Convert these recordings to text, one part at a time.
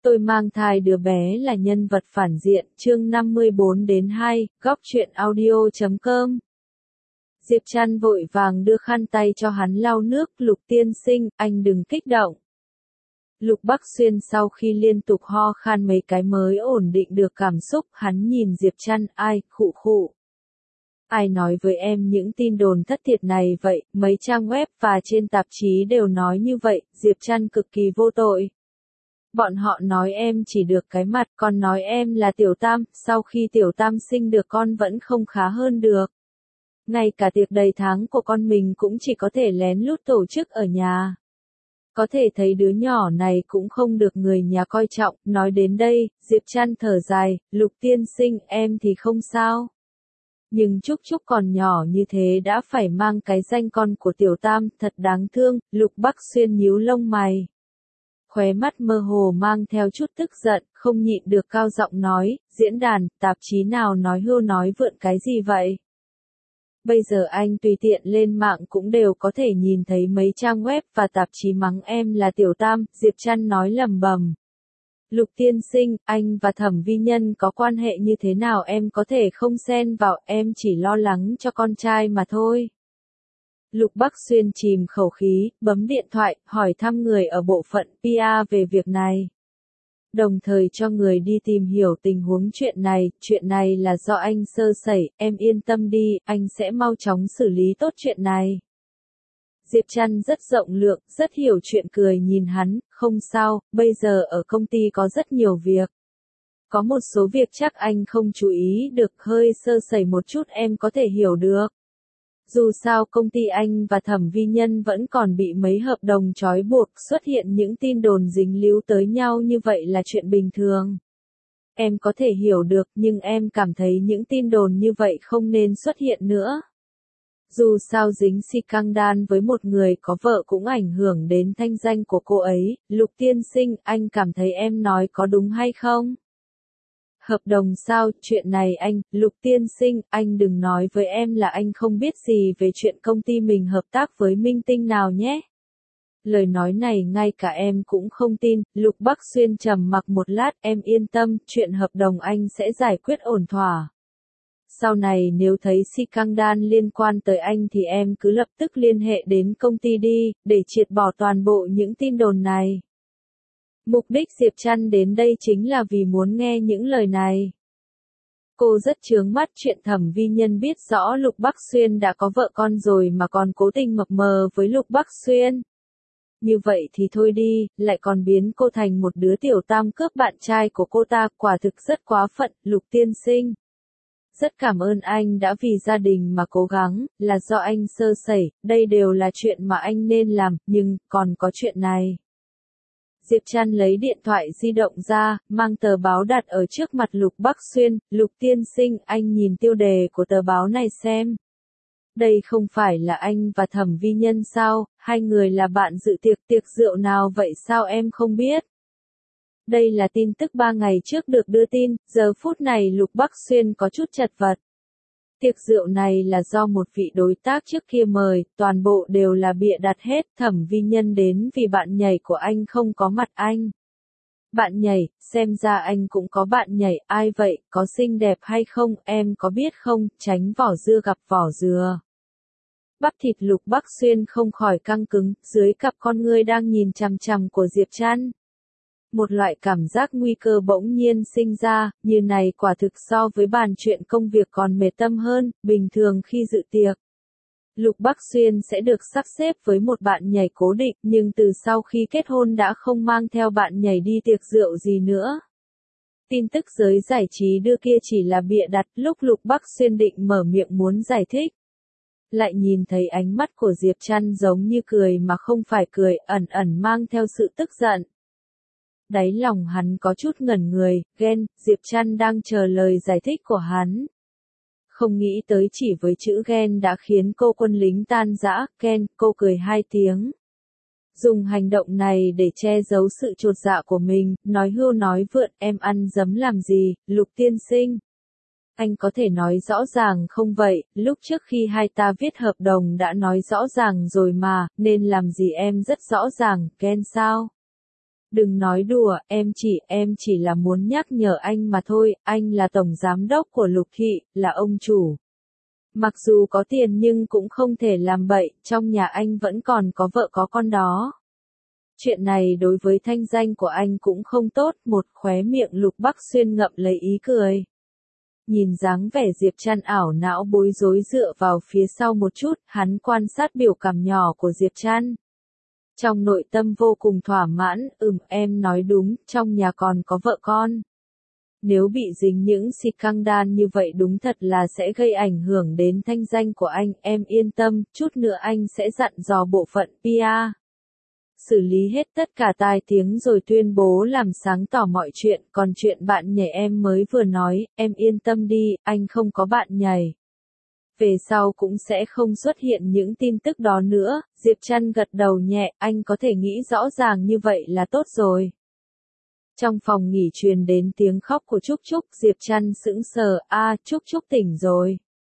Tôi mang thai đứa bé là nhân vật phản diện, chương 54-2, góc truyện audio.com. Diệp Trăn vội vàng đưa khăn tay cho hắn lau nước, Lục tiên sinh, anh đừng kích động. Lục Bắc Xuyên sau khi liên tục ho khan mấy cái mới ổn định được cảm xúc, hắn nhìn Diệp Trăn, ai, khụ khụ. Ai nói với em những tin đồn thất thiệt này vậy, mấy trang web và trên tạp chí đều nói như vậy, Diệp Trăn cực kỳ vô tội. Bọn họ nói em chỉ được cái mặt, còn nói em là Tiểu Tam, sau khi Tiểu Tam sinh được con vẫn không khá hơn được. Ngay cả tiệc đầy tháng của con mình cũng chỉ có thể lén lút tổ chức ở nhà. Có thể thấy đứa nhỏ này cũng không được người nhà coi trọng, nói đến đây, Diệp Trăn thở dài, Lục tiên sinh em thì không sao. Nhưng Trúc Trúc còn nhỏ như thế đã phải mang cái danh con của Tiểu Tam, thật đáng thương, Lục Bắc Xuyên nhíu lông mày. Khóe mắt mơ hồ mang theo chút tức giận, không nhịn được cao giọng nói, diễn đàn, tạp chí nào nói hưu nói vượn cái gì vậy? Bây giờ anh tùy tiện lên mạng cũng đều có thể nhìn thấy mấy trang web và tạp chí mắng em là Tiểu Tam, Diệp Trăn nói lầm bầm. Lục tiên sinh, anh và Thẩm Vi Nhân có quan hệ như thế nào em có thể không xen vào, em chỉ lo lắng cho con trai mà thôi. Lục Bắc Xuyên chìm khẩu khí, bấm điện thoại, hỏi thăm người ở bộ phận PR về việc này. Đồng thời cho người đi tìm hiểu tình huống chuyện này là do anh sơ sẩy, em yên tâm đi, anh sẽ mau chóng xử lý tốt chuyện này. Diệp Trăn rất rộng lượng, rất hiểu chuyện cười nhìn hắn, không sao, bây giờ ở công ty có rất nhiều việc. Có một số việc chắc anh không chú ý được, hơi sơ sẩy một chút em có thể hiểu được. Dù sao công ty anh và Thẩm Vi Nhân vẫn còn bị mấy hợp đồng trói buộc, xuất hiện những tin đồn dính líu tới nhau như vậy là chuyện bình thường. Em có thể hiểu được nhưng em cảm thấy những tin đồn như vậy không nên xuất hiện nữa. Dù sao dính scandal với một người có vợ cũng ảnh hưởng đến thanh danh của cô ấy, Lục tiên sinh, anh cảm thấy em nói có đúng hay không? Hợp đồng sao, chuyện này anh, Lục tiên sinh, anh đừng nói với em là anh không biết gì về chuyện công ty mình hợp tác với minh tinh nào nhé. Lời nói này ngay cả em cũng không tin, Lục Bắc Xuyên trầm mặc một lát, em yên tâm, chuyện hợp đồng anh sẽ giải quyết ổn thỏa. Sau này nếu thấy scandal liên quan tới anh thì em cứ lập tức liên hệ đến công ty đi, để triệt bỏ toàn bộ những tin đồn này. Mục đích Diệp Trăn đến đây chính là vì muốn nghe những lời này. Cô rất chướng mắt chuyện Thẩm Vi Nhân biết rõ Lục Bắc Xuyên đã có vợ con rồi mà còn cố tình mập mờ với Lục Bắc Xuyên. Như vậy thì thôi đi, lại còn biến cô thành một đứa Tiểu Tam cướp bạn trai của cô ta, quả thực rất quá phận, Lục tiên sinh. Rất cảm ơn anh đã vì gia đình mà cố gắng, là do anh sơ sẩy, đây đều là chuyện mà anh nên làm, nhưng, còn có chuyện này. Diệp Trăn lấy điện thoại di động ra, mang tờ báo đặt ở trước mặt Lục Bắc Xuyên, Lục tiên sinh, anh nhìn tiêu đề của tờ báo này xem. Đây không phải là anh và Thẩm Vi Nhân sao, hai người là bạn dự tiệc rượu nào vậy sao em không biết? Đây là tin tức 3 ngày trước được đưa tin, giờ phút này Lục Bắc Xuyên có chút chật vật. Tiệc rượu này là do một vị đối tác trước kia mời, toàn bộ đều là bịa đặt hết, Thẩm Vi Nhân đến vì bạn nhảy của anh không có mặt anh. Bạn nhảy, xem ra anh cũng có bạn nhảy, ai vậy, có xinh đẹp hay không, em có biết không, tránh vỏ dưa gặp vỏ dừa. Bắp thịt Lục Bắc Xuyên không khỏi căng cứng, dưới cặp con ngươi đang nhìn chằm chằm của Diệp Trăn. Một loại cảm giác nguy cơ bỗng nhiên sinh ra, như này quả thực so với bàn chuyện công việc còn mệt tâm hơn, bình thường khi dự tiệc. Lục Bắc Xuyên sẽ được sắp xếp với một bạn nhảy cố định, nhưng từ sau khi kết hôn đã không mang theo bạn nhảy đi tiệc rượu gì nữa. Tin tức giới giải trí đưa kia chỉ là bịa đặt, lúc Lục Bắc Xuyên định mở miệng muốn giải thích. Lại nhìn thấy ánh mắt của Diệp Trăn giống như cười mà không phải cười, ẩn ẩn mang theo sự tức giận. Đáy lòng hắn có chút ngẩn người, ghen, Diệp Trăn đang chờ lời giải thích của hắn. Không nghĩ tới chỉ với chữ ghen đã khiến cô quân lính tan rã, ghen, cô cười 2 tiếng. Dùng hành động này để che giấu sự chột dạ của mình, nói hưu nói vượn, em ăn dấm làm gì, Lục tiên sinh. Anh có thể nói rõ ràng không vậy, lúc trước khi hai ta viết hợp đồng đã nói rõ ràng rồi mà, nên làm gì em rất rõ ràng, ghen sao? Đừng nói đùa, em chỉ là muốn nhắc nhở anh mà thôi, anh là tổng giám đốc của Lục Thị, là ông chủ. Mặc dù có tiền nhưng cũng không thể làm bậy, trong nhà anh vẫn còn có vợ có con đó. Chuyện này đối với thanh danh của anh cũng không tốt, một khóe miệng Lục Bắc Xuyên ngậm lấy ý cười. Nhìn dáng vẻ Diệp Trăn ảo não bối rối dựa vào phía sau một chút, hắn quan sát biểu cảm nhỏ của Diệp Trăn. Trong nội tâm vô cùng thỏa mãn, em nói đúng, trong nhà còn có vợ con. Nếu bị dính những scandal như vậy đúng thật là sẽ gây ảnh hưởng đến thanh danh của anh, em yên tâm, chút nữa anh sẽ dặn dò bộ phận PR. Xử lý hết tất cả tai tiếng rồi tuyên bố làm sáng tỏ mọi chuyện, còn chuyện bạn nhảy em mới vừa nói, em yên tâm đi, anh không có bạn nhảy. Về sau cũng sẽ không xuất hiện những tin tức đó nữa, Diệp Trăn gật đầu nhẹ, anh có thể nghĩ rõ ràng như vậy là tốt rồi. Trong phòng nghỉ truyền đến tiếng khóc của Trúc Trúc, Diệp Trăn sững sờ, Trúc Trúc tỉnh rồi.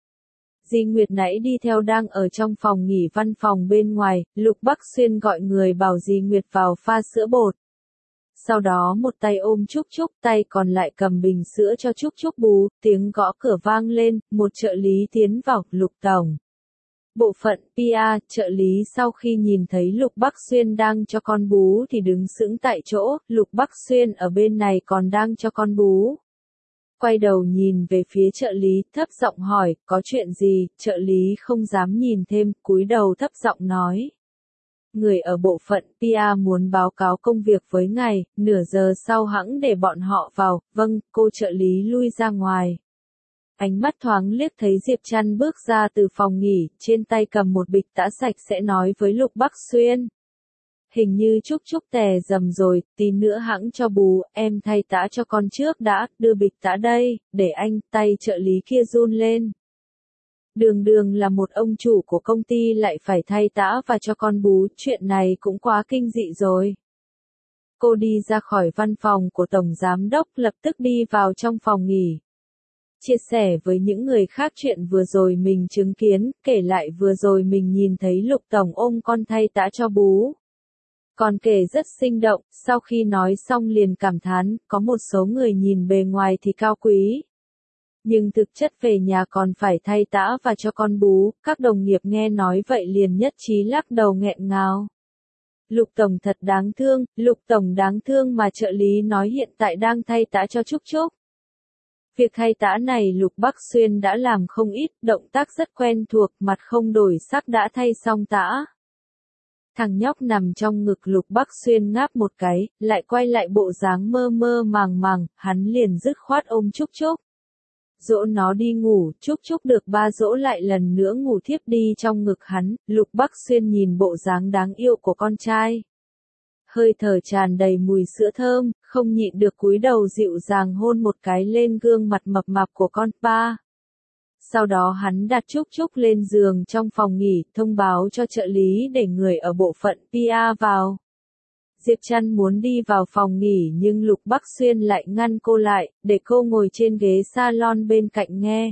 Di Nguyệt nãy đi theo đang ở trong phòng nghỉ văn phòng bên ngoài, Lục Bắc Xuyên gọi người bảo Di Nguyệt vào pha sữa bột. Sau đó một tay ôm Trúc Trúc, tay còn lại cầm bình sữa cho Trúc Trúc bú, tiếng gõ cửa vang lên, một trợ lý tiến vào, Lục Tổng. Bộ phận PR, trợ lý sau khi nhìn thấy Lục Bắc Xuyên đang cho con bú thì đứng sững tại chỗ, Lục Bắc Xuyên ở bên này còn đang cho con bú. Quay đầu nhìn về phía trợ lý, thấp giọng hỏi, có chuyện gì, trợ lý không dám nhìn thêm, cúi đầu thấp giọng nói. Người ở bộ phận PR muốn báo cáo công việc với ngài, nửa giờ sau hẵng để bọn họ vào, vâng, cô trợ lý lui ra ngoài. Ánh mắt thoáng liếc thấy Diệp Trăn bước ra từ phòng nghỉ, trên tay cầm một bịch tã sạch sẽ nói với Lục Bắc Xuyên. Hình như Trúc Trúc tè dầm rồi, tí nữa hẵng cho bú, em thay tã cho con trước đã, đưa bịch tã đây, để anh, tay trợ lý kia run lên. Đường là một ông chủ của công ty lại phải thay tã và cho con bú, chuyện này cũng quá kinh dị rồi. Cô đi ra khỏi văn phòng của Tổng Giám Đốc lập tức đi vào trong phòng nghỉ. Chia sẻ với những người khác chuyện vừa rồi mình chứng kiến, kể lại vừa rồi mình nhìn thấy Lục Tổng ôm con thay tã cho bú. Còn kể rất sinh động, sau khi nói xong liền cảm thán, có một số người nhìn bề ngoài thì cao quý. Nhưng thực chất về nhà còn phải thay tã và cho con bú, các đồng nghiệp nghe nói vậy liền nhất trí lắc đầu nghẹn ngào. Lục Tổng thật đáng thương, Lục Tổng đáng thương mà trợ lý nói hiện tại đang thay tã cho Trúc Trúc. Việc thay tã này Lục Bắc Xuyên đã làm không ít, động tác rất quen thuộc, mặt không đổi sắc đã thay xong tã. Thằng nhóc nằm trong ngực Lục Bắc Xuyên ngáp một cái, lại quay lại bộ dáng mơ mơ màng, hắn liền dứt khoát ôm Trúc Trúc. Dỗ nó đi ngủ, Trúc Trúc được ba dỗ lại lần nữa ngủ thiếp đi trong ngực hắn, Lục Bắc Xuyên nhìn bộ dáng đáng yêu của con trai. Hơi thở tràn đầy mùi sữa thơm, không nhịn được cúi đầu dịu dàng hôn một cái lên gương mặt mập mạp của con ba. Sau đó hắn đặt Trúc Trúc lên giường trong phòng nghỉ, thông báo cho trợ lý để người ở bộ phận PR vào. Diệp Trăn muốn đi vào phòng nghỉ nhưng Lục Bắc Xuyên lại ngăn cô lại, để cô ngồi trên ghế salon bên cạnh nghe.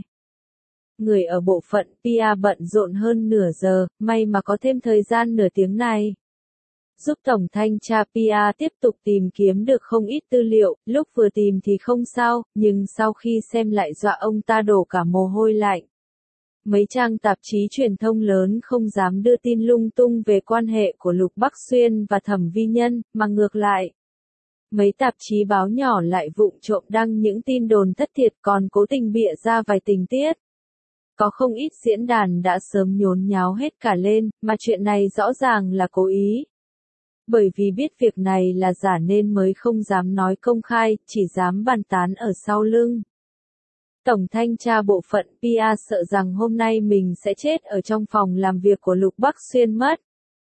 Người ở bộ phận PR bận rộn hơn nửa giờ, may mà có thêm thời gian nửa tiếng này. Giúp Tổng Thanh tra PR tiếp tục tìm kiếm được không ít tư liệu, lúc vừa tìm thì không sao, nhưng sau khi xem lại dọa ông ta đổ cả mồ hôi lạnh. Mấy trang tạp chí truyền thông lớn không dám đưa tin lung tung về quan hệ của Lục Bắc Xuyên và Thẩm Vi Nhân, mà ngược lại. Mấy tạp chí báo nhỏ lại vụng trộm đăng những tin đồn thất thiệt còn cố tình bịa ra vài tình tiết. Có không ít diễn đàn đã sớm nhốn nháo hết cả lên, mà chuyện này rõ ràng là cố ý. Bởi vì biết việc này là giả nên mới không dám nói công khai, chỉ dám bàn tán ở sau lưng. Tổng thanh tra bộ phận PR sợ rằng hôm nay mình sẽ chết ở trong phòng làm việc của Lục Bắc Xuyên mất.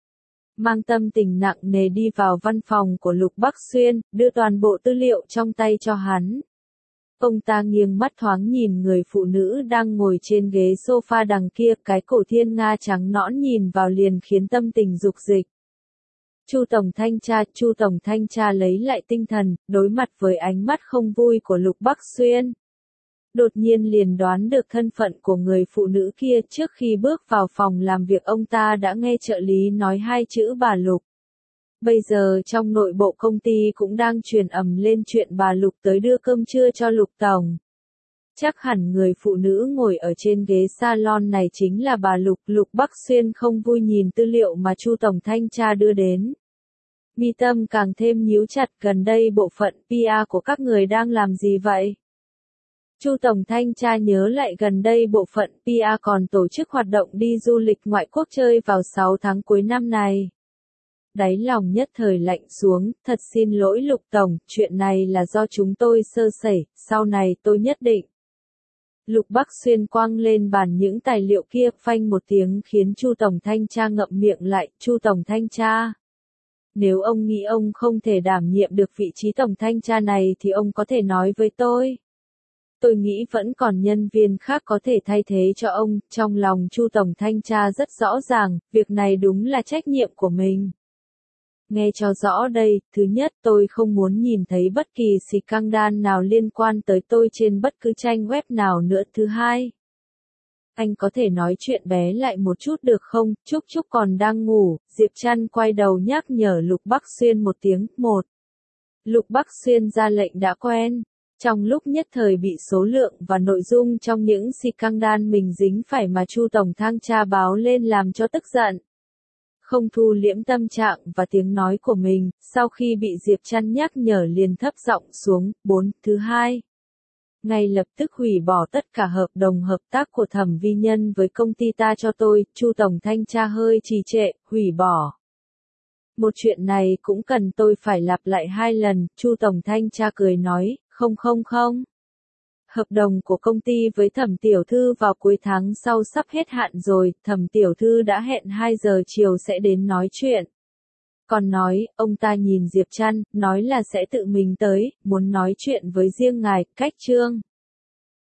Mang tâm tình nặng nề đi vào văn phòng của Lục Bắc Xuyên, đưa toàn bộ tư liệu trong tay cho hắn. Ông ta nghiêng mắt thoáng nhìn người phụ nữ đang ngồi trên ghế sofa đằng kia, cái cổ thiên nga trắng nõn nhìn vào liền khiến tâm tình dục dịch. Chu Tổng thanh tra lấy lại tinh thần, đối mặt với ánh mắt không vui của Lục Bắc Xuyên. Đột nhiên liền đoán được thân phận của người phụ nữ kia, trước khi bước vào phòng làm việc ông ta đã nghe trợ lý nói hai chữ bà Lục. Bây giờ trong nội bộ công ty cũng đang truyền ầm lên chuyện bà Lục tới đưa cơm trưa cho Lục Tổng. Chắc hẳn người phụ nữ ngồi ở trên ghế salon này chính là bà Lục. Lục Bắc Xuyên không vui nhìn tư liệu mà Chu Tổng Thanh tra đưa đến. Mi tâm càng thêm nhíu chặt, gần đây bộ phận PR của các người đang làm gì vậy? Chu Tổng Thanh tra nhớ lại gần đây bộ phận PR còn tổ chức hoạt động đi du lịch ngoại quốc chơi vào 6 tháng cuối năm này. Đáy lòng nhất thời lạnh xuống, thật xin lỗi Lục Tổng, chuyện này là do chúng tôi sơ sẩy, sau này tôi nhất định. Lục Bắc Xuyên quăng lên bàn những tài liệu kia, phanh một tiếng khiến Chu Tổng Thanh tra ngậm miệng lại. Chu Tổng Thanh tra, nếu ông nghĩ ông không thể đảm nhiệm được vị trí Tổng Thanh tra này thì ông có thể nói với tôi. Tôi nghĩ vẫn còn nhân viên khác có thể thay thế cho ông. Trong lòng Chu Tổng Thanh tra rất rõ ràng, việc này đúng là trách nhiệm của mình. Nghe cho rõ đây, thứ nhất tôi không muốn nhìn thấy bất kỳ scandal nào liên quan tới tôi trên bất cứ trang web nào nữa. Thứ hai, anh có thể nói chuyện bé lại một chút được không? Trúc Trúc còn đang ngủ. Diệp Trăn quay đầu nhắc nhở Lục Bắc Xuyên một tiếng. Một. Lục Bắc Xuyên ra lệnh đã quen. Trong lúc nhất thời bị số lượng và nội dung trong những scandal mình dính phải mà Chu Tổng Thanh tra báo lên làm cho tức giận. Không thu liễm tâm trạng và tiếng nói của mình, sau khi bị Diệp Trăn nhắc nhở liền thấp giọng xuống. 4. Thứ hai, ngay lập tức hủy bỏ tất cả hợp đồng hợp tác của Thẩm Vi Nhân với công ty ta cho tôi. Chu Tổng Thanh tra hơi trì trệ. Hủy bỏ. Một chuyện này cũng cần tôi phải lặp lại 2 lần. Chu Tổng Thanh tra cười nói, không. Hợp đồng của công ty với Thẩm tiểu thư vào cuối tháng sau sắp hết hạn rồi, Thẩm tiểu thư đã hẹn 2 giờ chiều sẽ đến nói chuyện. Còn nói, ông ta nhìn Diệp Trăn, nói là sẽ tự mình tới, muốn nói chuyện với riêng ngài. Cách Trương